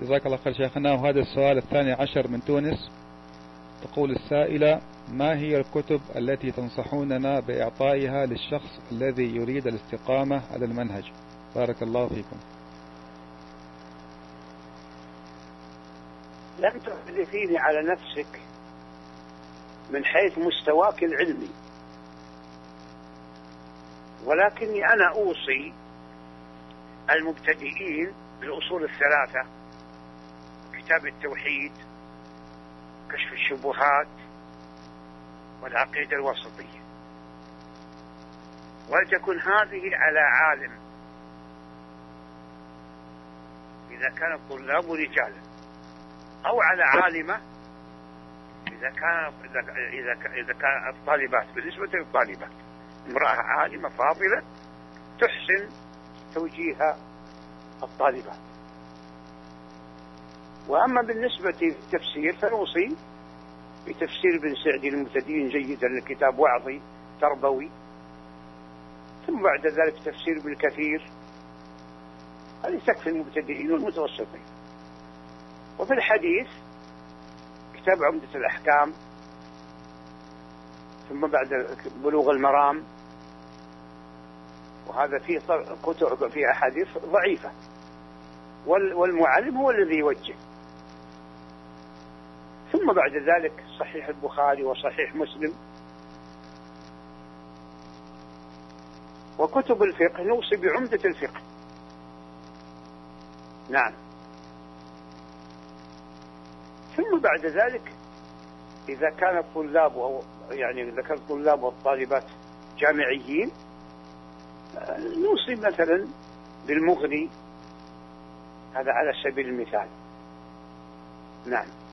جزاك الله خير شيخنا. وهذا السؤال الثاني عشر من تونس. تقول السائلة: ما هي الكتب التي تنصحوننا بإعطائها للشخص الذي يريد الاستقامة على المنهج؟ بارك الله فيكم. لم تحدثيني على نفسك من حيث مستواك العلمي، ولكني أنا أوصي المبتدئين بالأصول الثلاثة، كتاب التوحيد، كشف الشبهات، والعقيدة الوسطية، ولتكن هذه على عالم إذا كان الطلاب رجالا، أو على عالمة إذا كان الطالبات. بالنسبة للطالبات امرأة عالمة فاضلة تحسن توجيه الطالبات. وأما بالنسبة للتفسير فنوصي بتفسير ابن سعدي المبتدئين جيدا للكتاب وعظي تربوي، ثم بعد ذلك تفسير ابن كثير، هذه تكفي المبتدئين والمتوسطين. وفي الحديث كتاب عمدة الأحكام، ثم بعد بلوغ المرام، وهذا فيه كتب فيه أحاديث ضعيفة، والمعلم هو الذي يوجه. ثم بعد ذلك صحيح البخاري وصحيح مسلم. وكتب الفقه نوصي بعمدة الفقه. نعم. ثم بعد ذلك إذا كان الطلاب إذا كان الطلاب والطالبات جامعيين نوصي مثلا بالمغني، هذا على سبيل المثال. نعم.